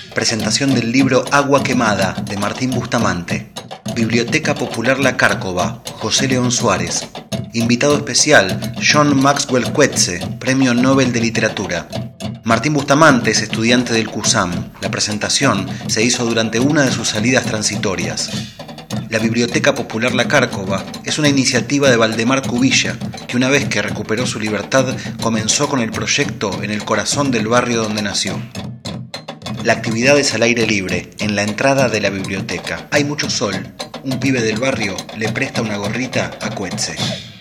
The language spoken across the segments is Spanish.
Presentación del libro Agua Quemada, de Martín Bustamante. Biblioteca Popular La Cárcova, José León Suárez. Invitado especial, John Maxwell Coetzee, Premio Nobel de Literatura. Martín Bustamante es estudiante del CUSAM. La presentación se hizo durante una de sus salidas transitorias. La Biblioteca Popular La Cárcova es una iniciativa de Valdemar Cubilla, que una vez que recuperó su libertad, comenzó con el proyecto en el corazón del barrio donde nació. La actividad es al aire libre, en la entrada de la biblioteca. Hay mucho sol. Un pibe del barrio le presta una gorrita a Coetzee.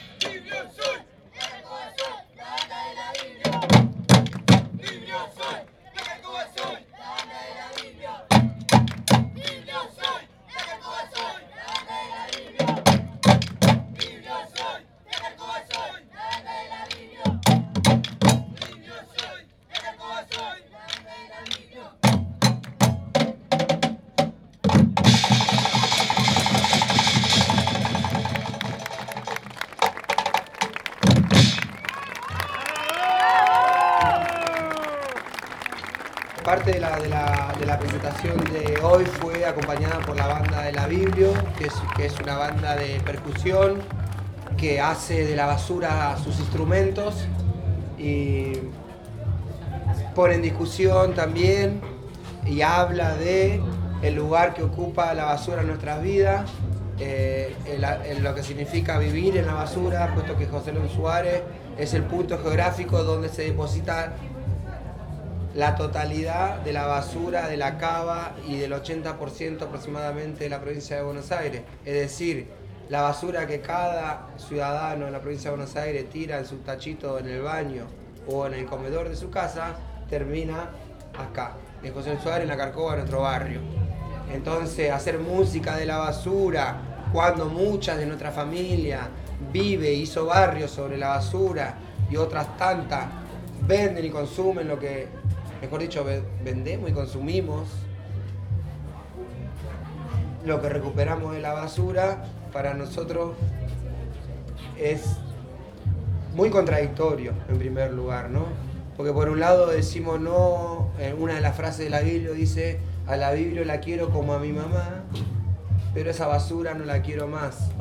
Parte de la presentación de hoy fue acompañada por la banda de La Biblio, que es una banda de percusión que hace de la basura sus instrumentos y pone en discusión también y habla de el lugar que ocupa la basura en nuestras vidas, en lo que significa vivir en la basura, puesto que José León Suárez es el punto geográfico donde se deposita la totalidad de la basura de la cava y del 80% aproximadamente de la provincia de Buenos Aires. Es decir, la basura que cada ciudadano en la provincia de Buenos Aires tira en su tachito en el baño o en el comedor de su casa, termina acá, en José León Suárez, en La Cárcova, nuestro barrio. Entonces, hacer música de la basura, cuando muchas de nuestra familia hizo barrios sobre la basura y otras tantas venden y consumen lo que, mejor dicho, vendemos y consumimos lo que recuperamos de la basura, para nosotros es muy contradictorio, en primer lugar, ¿no? Porque por un lado decimos no, una de las frases de la Biblia dice, a la Biblia la quiero como a mi mamá, pero esa basura no la quiero más.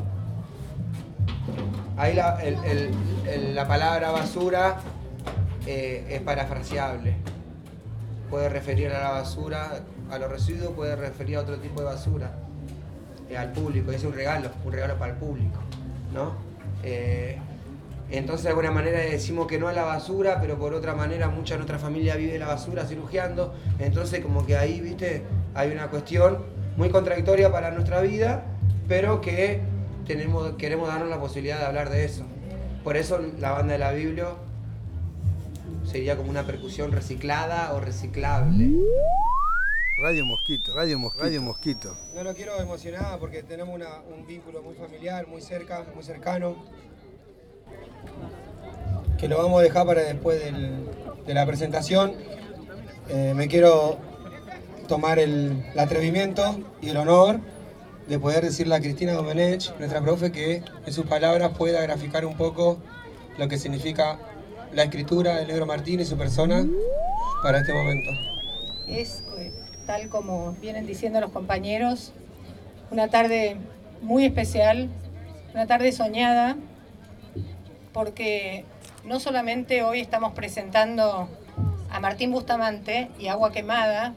Ahí la palabra basura es parafraseable. Puede referir a la basura, a los residuos, puede referir a otro tipo de basura, al público, es un regalo para el público, ¿no? Entonces de alguna manera decimos que no a la basura, pero por otra manera mucha de nuestra familia vive la basura cirugiando, entonces como que ahí, viste, hay una cuestión muy contradictoria para nuestra vida, pero que queremos darnos la posibilidad de hablar de eso. Por eso la banda de La Biblia sería como una percusión reciclada o reciclable. Radio Mosquito, Radio Mosquito, Radio Mosquito. No lo quiero emocionar porque tenemos un vínculo muy familiar, muy cercano, que lo vamos a dejar para después de la presentación. Me quiero tomar el atrevimiento y el honor de poder decirle a Cristina Domenech, nuestra profe, que en sus palabras pueda graficar un poco lo que significa la escritura del Negro Martín y su persona para este momento. Es, tal como vienen diciendo los compañeros, una tarde muy especial, una tarde soñada, porque no solamente hoy estamos presentando a Martín Bustamante y Agua Quemada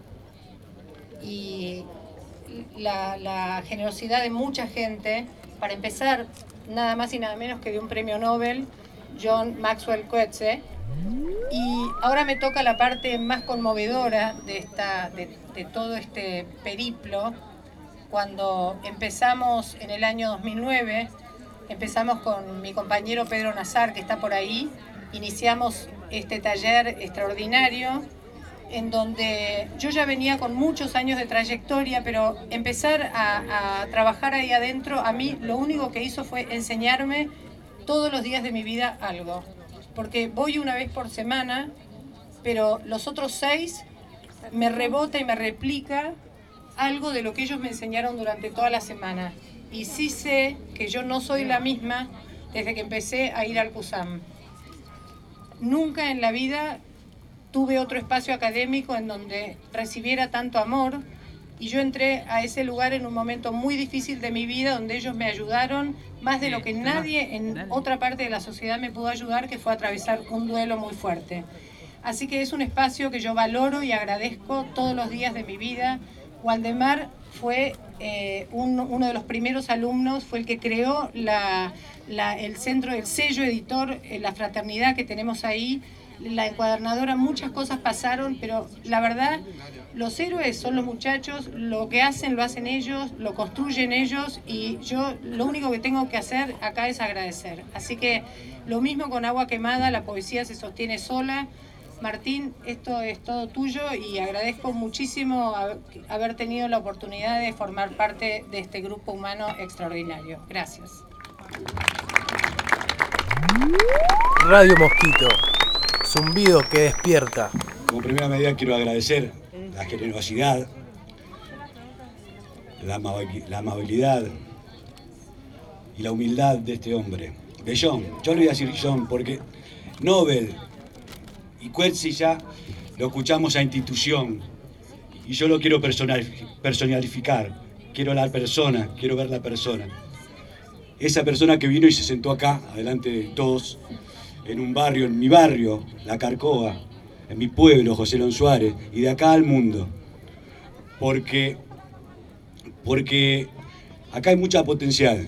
y la generosidad de mucha gente, para empezar, nada más y nada menos que de un premio Nobel, John Maxwell Coetzee, y ahora me toca la parte más conmovedora de todo este periplo. Cuando empezamos en el año 2009, empezamos con mi compañero Pedro Nazar, que está por ahí, iniciamos este taller extraordinario en donde yo ya venía con muchos años de trayectoria, pero empezar a trabajar ahí adentro, a mí lo único que hizo fue enseñarme todos los días de mi vida algo. Porque voy una vez por semana, pero los otros 6 me rebota y me replica algo de lo que ellos me enseñaron durante toda la semana. Y sí sé que yo no soy la misma desde que empecé a ir al CUSAM. Nunca en la vida tuve otro espacio académico en donde recibiera tanto amor, y yo entré a ese lugar en un momento muy difícil de mi vida, donde ellos me ayudaron más de lo que nadie en otra parte de la sociedad me pudo ayudar, que fue atravesar un duelo muy fuerte. Así que es un espacio que yo valoro y agradezco todos los días de mi vida. Waldemar fue uno de los primeros alumnos, fue el que creó el centro, el sello editor, la fraternidad que tenemos ahí, la encuadernadora. Muchas cosas pasaron, pero la verdad, los héroes son los muchachos, lo que hacen lo hacen ellos, lo construyen ellos, y yo lo único que tengo que hacer acá es agradecer. Así que lo mismo con Agua Quemada, la poesía se sostiene sola. Martín, esto es todo tuyo, y agradezco muchísimo haber tenido la oportunidad de formar parte de este grupo humano extraordinario. Gracias. Radio Mosquito, zumbido que despierta. Como primera medida quiero agradecer la generosidad, la amabilidad y la humildad de este hombre, de John. Yo le voy a decir John porque Nobel y Coetzee ya lo escuchamos a institución, y yo lo quiero personalificar. Quiero la persona, quiero ver la persona. Esa persona que vino y se sentó acá, adelante de todos, en un barrio, en mi barrio, La Carcova, en mi pueblo, José León Suárez, y de acá al mundo. Porque acá hay mucho potencial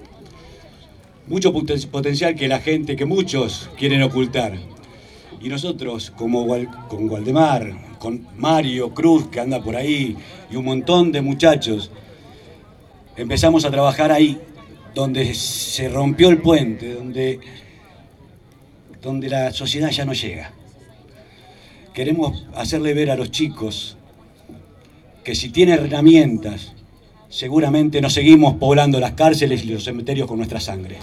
que muchos quieren ocultar. Y nosotros, con Waldemar, con Mario Cruz, que anda por ahí, y un montón de muchachos, empezamos a trabajar ahí, donde se rompió el puente, donde la sociedad ya no llega. Queremos hacerle ver a los chicos que si tienen herramientas, seguramente no seguimos poblando las cárceles y los cementerios con nuestra sangre.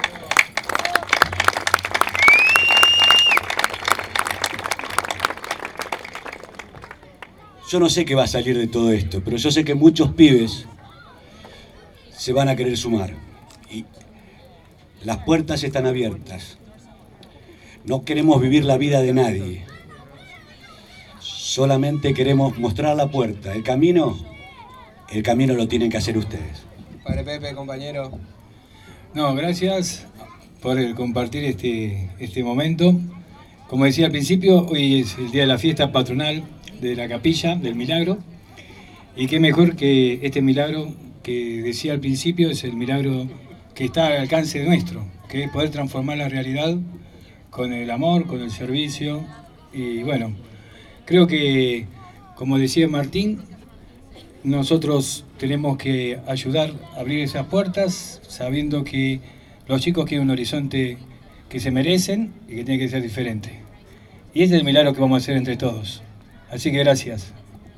Yo no sé qué va a salir de todo esto, pero yo sé que muchos pibes se van a querer sumar. Y las puertas están abiertas. No queremos vivir la vida de nadie. Solamente queremos mostrar la puerta. El camino lo tienen que hacer ustedes. Padre Pepe, compañero. No, gracias por compartir este momento. Como decía al principio, hoy es el día de la fiesta patronal de la Capilla del Milagro, y qué mejor que este milagro que decía al principio es el milagro que está al alcance nuestro, que es poder transformar la realidad con el amor, con el servicio. Y bueno, creo que, como decía Martín, nosotros tenemos que ayudar a abrir esas puertas, sabiendo que los chicos quieren un horizonte que se merecen y que tiene que ser diferente. Y ese es el milagro que vamos a hacer entre todos. Así que gracias.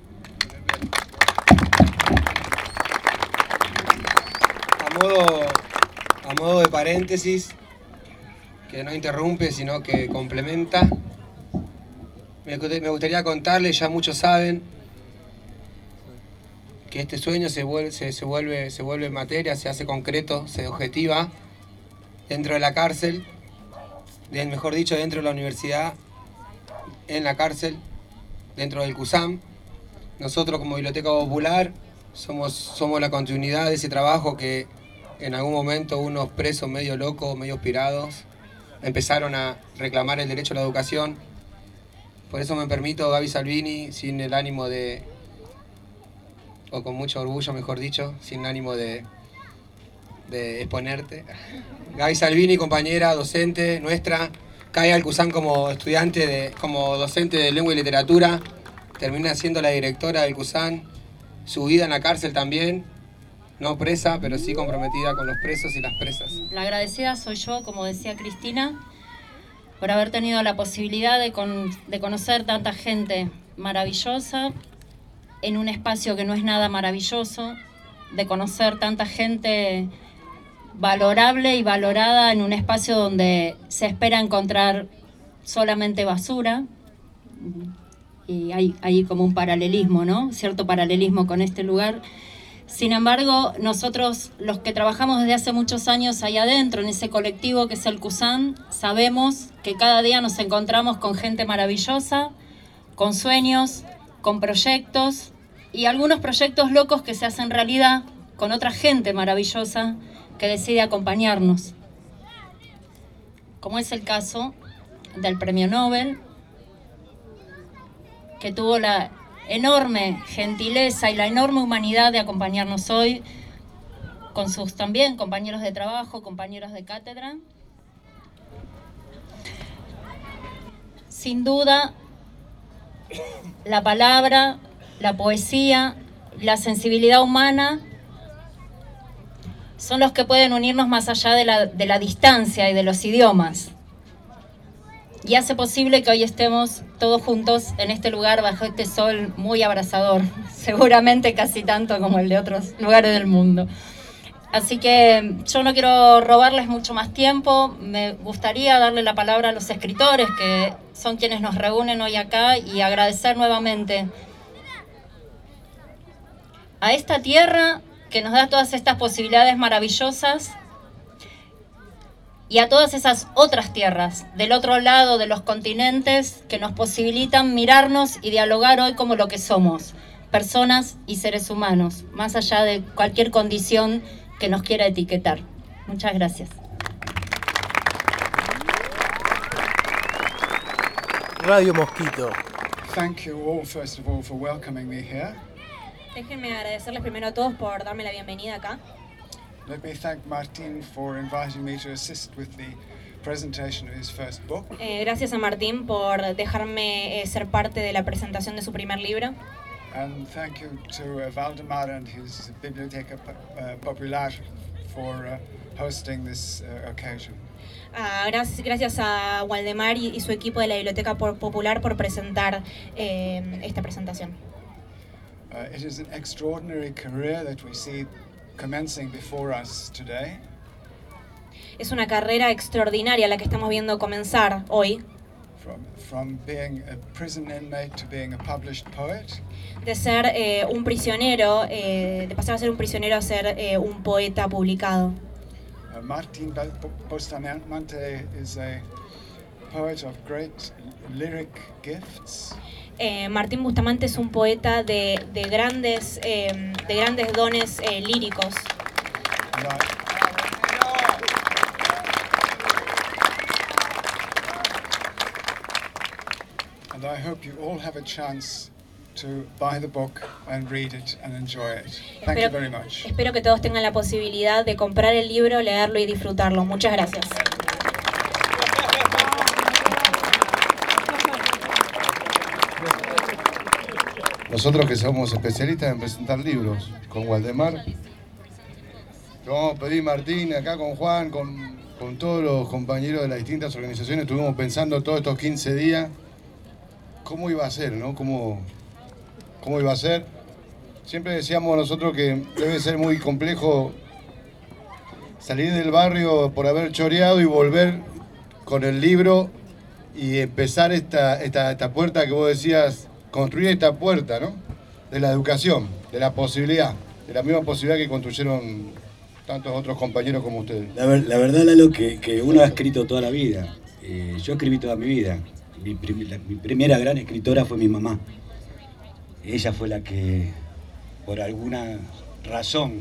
A modo de paréntesis, que no interrumpe, sino que complementa, me gustaría contarles, ya muchos saben, que este sueño se vuelve materia, se hace concreto, se objetiva dentro de la cárcel, mejor dicho, dentro de la universidad, en la cárcel, dentro del CUSAM. Nosotros como Biblioteca Popular somos la continuidad de ese trabajo que en algún momento unos presos medio locos, medio pirados, empezaron a reclamar el derecho a la educación. Por eso me permito, Gaby Salvini, sin el ánimo de, o con mucho orgullo mejor dicho, sin ánimo de exponerte. Gaby Salvini, compañera, docente nuestra, cae al CUSAM como estudiante, como docente de lengua y literatura, termina siendo la directora del CUSAM, su vida en la cárcel también, no presa, pero sí comprometida con los presos y las presas. La agradecida soy yo, como decía Cristina, por haber tenido la posibilidad de conocer tanta gente maravillosa en un espacio que no es nada maravilloso, de conocer tanta gente valorable y valorada en un espacio donde se espera encontrar solamente basura. Y hay como un paralelismo, ¿no? Cierto paralelismo con este lugar. Sin embargo, nosotros, los que trabajamos desde hace muchos años ahí adentro, en ese colectivo que es el CUSAM, sabemos que cada día nos encontramos con gente maravillosa, con sueños, con proyectos y algunos proyectos locos que se hacen realidad con otra gente maravillosa que decide acompañarnos. Como es el caso del Premio Nobel, que tuvo la enorme gentileza y la enorme humanidad de acompañarnos hoy, con sus también compañeros de trabajo, compañeros de cátedra. Sin duda, la palabra, la poesía, la sensibilidad humana son los que pueden unirnos más allá de la distancia y de los idiomas. Y hace posible que hoy estemos todos juntos en este lugar bajo este sol muy abrasador, seguramente casi tanto como el de otros lugares del mundo. Así que yo no quiero robarles mucho más tiempo, me gustaría darle la palabra a los escritores, que son quienes nos reúnen hoy acá, y agradecer nuevamente a esta tierra que nos da todas estas posibilidades maravillosas y a todas esas otras tierras del otro lado de los continentes que nos posibilitan mirarnos y dialogar hoy como lo que somos, personas y seres humanos, más allá de cualquier condición que nos quiera etiquetar. Muchas gracias. Radio Mosquito. Thank you all, first of all, for welcoming me here. Déjenme agradecerles primero a todos por darme la bienvenida acá. Let me thank Martin for inviting me to assist with the presentation of his first book. Gracias a Martín por dejarme ser parte de la presentación de su primer libro. And thank you to Valdemar and his Biblioteca Popular for hosting this occasion. Gracias a Waldemar y su equipo de la Biblioteca Popular por presentar esta presentación. It is an extraordinary career that we see commencing before us today. Es una carrera extraordinaria la que estamos viendo comenzar hoy. From being a prison inmate to being a published poet. De ser un prisionero, de pasar a ser un prisionero a ser un poeta publicado. Martin Bustamante is a poet of great lyric gifts. Martín Bustamante es un poeta de grandes dones líricos. And I hope you all have a chance to buy the book and read it and enjoy it. Thank you very much. Espero que todos tengan la posibilidad de comprar el libro, leerlo y disfrutarlo. Muchas gracias. Nosotros que somos especialistas en presentar libros, con Waldemar, te vamos a pedir, Martín, acá con Juan, con todos los compañeros de las distintas organizaciones, estuvimos pensando todos estos 15 días cómo iba a ser, ¿no? Cómo iba a ser. Siempre decíamos nosotros que debe ser muy complejo salir del barrio por haber choreado y volver con el libro y empezar esta puerta que vos decías, construir esta puerta, ¿no? De la educación, de la posibilidad, de la misma posibilidad que construyeron tantos otros compañeros como ustedes. La verdad, Lalo, que uno ha escrito toda la vida. Yo escribí toda mi vida. Mi primera gran escritora fue mi mamá. Ella fue la que, por alguna razón,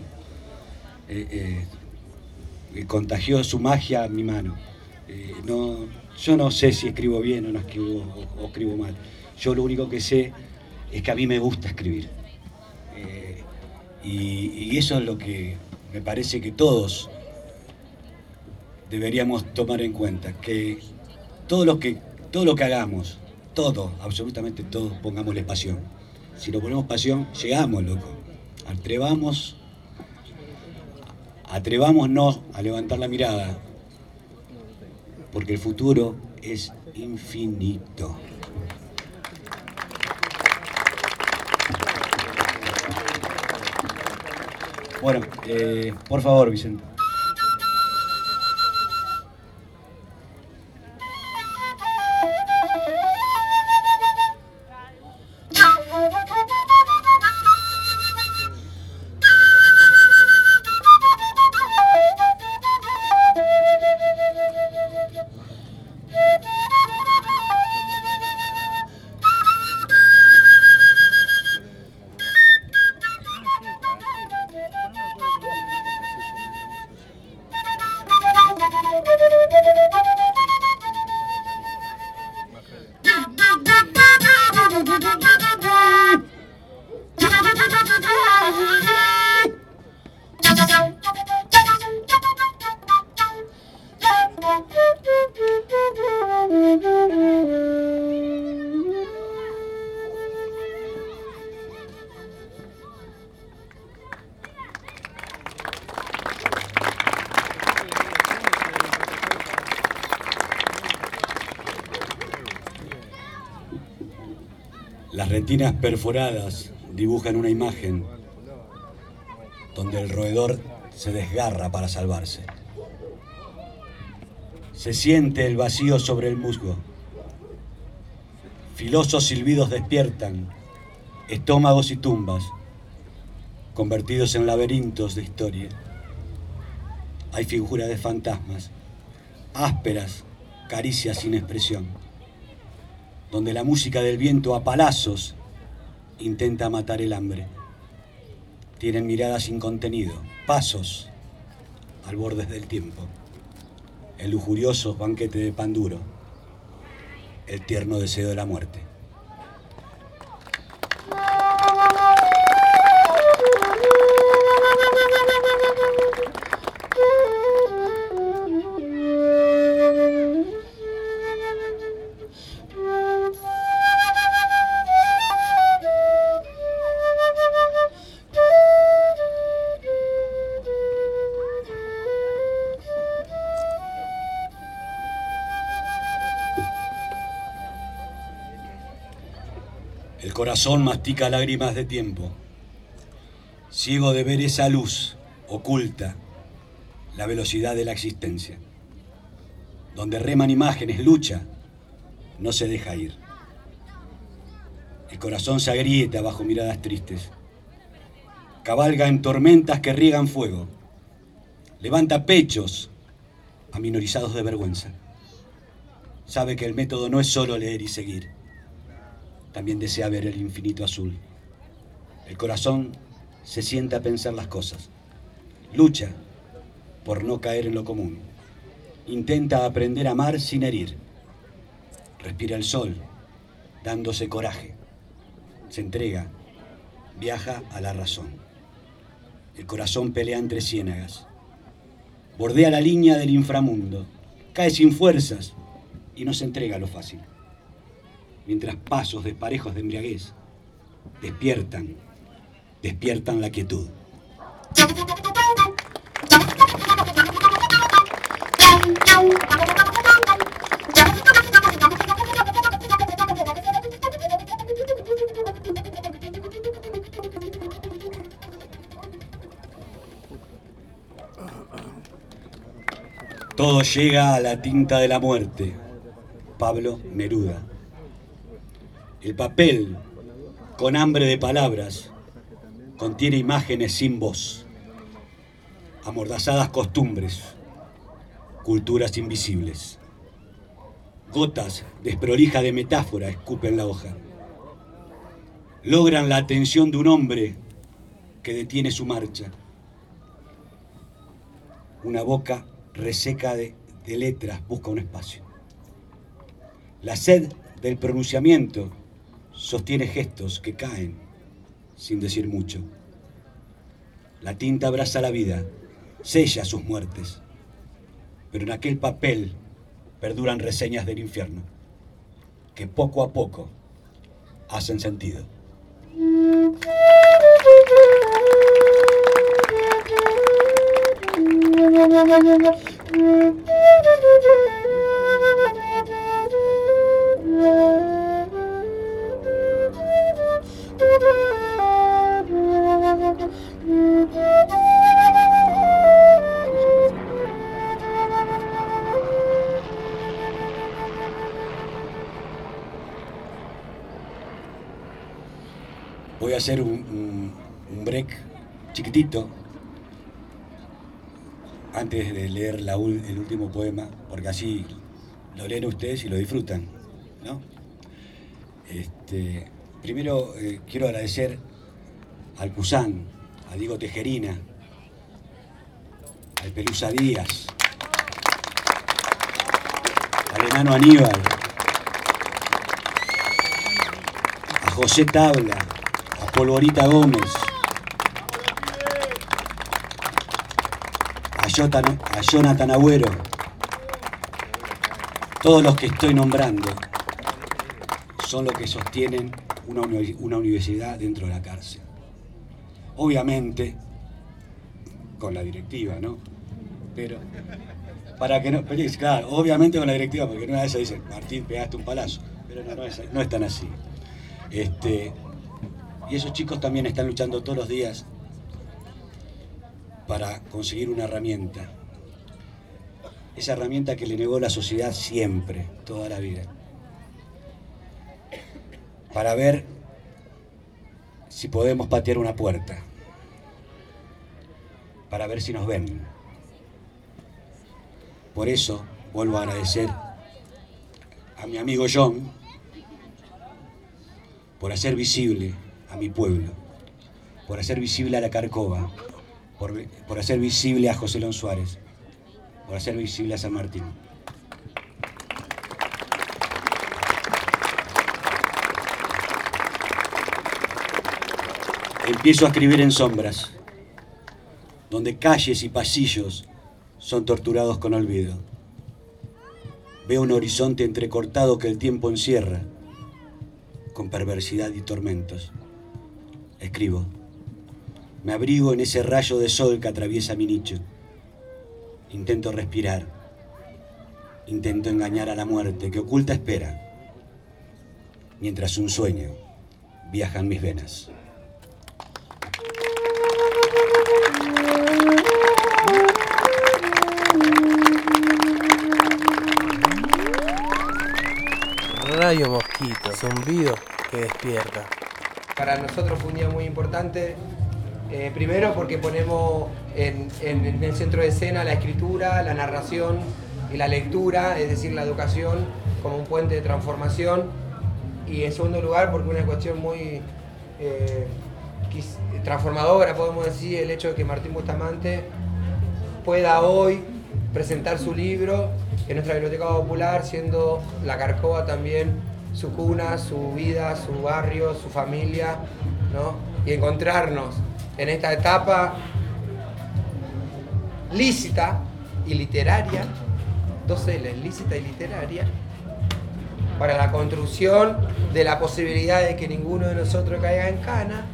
contagió su magia a mi mano. Yo no sé si escribo bien o no escribo mal. Yo lo único que sé es que a mí me gusta escribir. Y eso es lo que me parece que todos deberíamos tomar en cuenta. Que todo lo que hagamos, absolutamente todo, pongámosle pasión. Si lo ponemos pasión, llegamos, loco. Atrevámonos a levantar la mirada, porque el futuro es infinito. Bueno, por favor, Vicente. Las retinas perforadas dibujan una imagen donde el roedor se desgarra para salvarse. Se siente el vacío sobre el musgo. Filosos silbidos despiertan estómagos y tumbas, convertidos en laberintos de historia. Hay figuras de fantasmas, ásperas caricias sin expresión, donde la música del viento a palazos intenta matar el hambre. Tienen miradas sin contenido, pasos al borde del tiempo, el lujurioso banquete de pan duro, el tierno deseo de la muerte. El corazón mastica lágrimas de tiempo, ciego de ver esa luz oculta la velocidad de la existencia. Donde reman imágenes, lucha, no se deja ir. El corazón se agrieta bajo miradas tristes, cabalga en tormentas que riegan fuego, levanta pechos aminorizados de vergüenza. Sabe que el método no es solo leer y seguir, también desea ver el infinito azul. El corazón se sienta a pensar las cosas. Lucha por no caer en lo común. Intenta aprender a amar sin herir. Respira el sol, dándose coraje. Se entrega, viaja a la razón. El corazón pelea entre ciénagas. Bordea la línea del inframundo. Cae sin fuerzas y no se entrega a lo fácil. Mientras pasos desparejos de embriaguez despiertan la quietud. Todo llega a la tinta de la muerte. Pablo Neruda. El papel, con hambre de palabras, contiene imágenes sin voz, amordazadas costumbres, culturas invisibles. Gotas desprolijas de metáfora escupen la hoja. Logran la atención de un hombre que detiene su marcha. Una boca reseca de letras busca un espacio. La sed del pronunciamiento sostiene gestos que caen sin decir mucho. La tinta abraza la vida, sella sus muertes, pero en aquel papel perduran reseñas del infierno que poco a poco hacen sentido. Voy a hacer un break chiquitito antes de leer el último poema, porque así lo leen ustedes y lo disfrutan, ¿no? Primero quiero agradecer al Cusán, a Diego Tejerina, al Pelusa Díaz, al enano Aníbal, a José Tabla, a Polvorita Gómez, a Jonathan Agüero, todos los que estoy nombrando son los que sostienen una universidad dentro de la cárcel. Obviamente, con la directiva, ¿no? Pero, para que no, claro, obviamente con la directiva, porque una vez dicen, Martín, pegaste un palazo, pero no es tan así. Y esos chicos también están luchando todos los días para conseguir una herramienta. Esa herramienta que le negó la sociedad siempre, toda la vida. Para ver si podemos patear una puerta. Para ver si nos ven. Por eso vuelvo a agradecer a mi amigo John por hacer visible a mi pueblo, por hacer visible a la Carcova, por hacer visible a José León Suárez, por hacer visible a San Martín. Empiezo a escribir en sombras, donde calles y pasillos son torturados con olvido. Veo un horizonte entrecortado que el tiempo encierra, con perversidad y tormentos. Escribo. Me abrigo en ese rayo de sol que atraviesa mi nicho. Intento respirar. Intento engañar a la muerte que oculta espera, mientras un sueño viaja en mis venas. Radio Mosquito, zumbido que despierta. Para nosotros fue un día muy importante, primero porque ponemos en el centro de escena la escritura, la narración y la lectura, es decir, la educación como un puente de transformación, y en segundo lugar porque una cuestión muy transformadora, podemos decir, el hecho de que Martín Bustamante pueda hoy presentar su libro en nuestra biblioteca popular, siendo la Carcova también su cuna, su vida, su barrio, su familia, ¿no? Y encontrarnos en esta etapa lícita y literaria, 2 L's, lícita y literaria, para la construcción de la posibilidad de que ninguno de nosotros caiga en cana,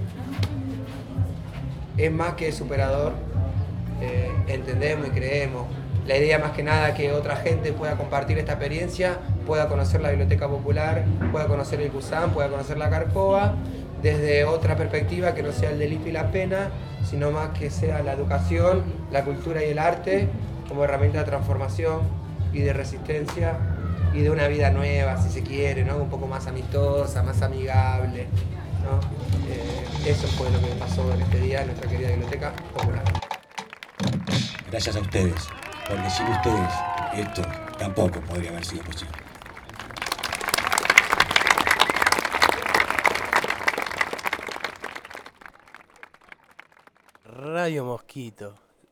es más que superador. Entendemos y creemos. La idea más que nada que otra gente pueda compartir esta experiencia, pueda conocer la Biblioteca Popular, pueda conocer el CUSAM, pueda conocer la Carcova, desde otra perspectiva que no sea el delito y la pena, sino más que sea la educación, la cultura y el arte como herramienta de transformación y de resistencia y de una vida nueva, si se quiere, ¿no? Un poco más amistosa, más amigable, ¿no? Eso fue lo que pasó en este día en nuestra querida Biblioteca Popular. Gracias a ustedes, porque sin ustedes esto tampoco podría haber sido posible. Radio Mosquito.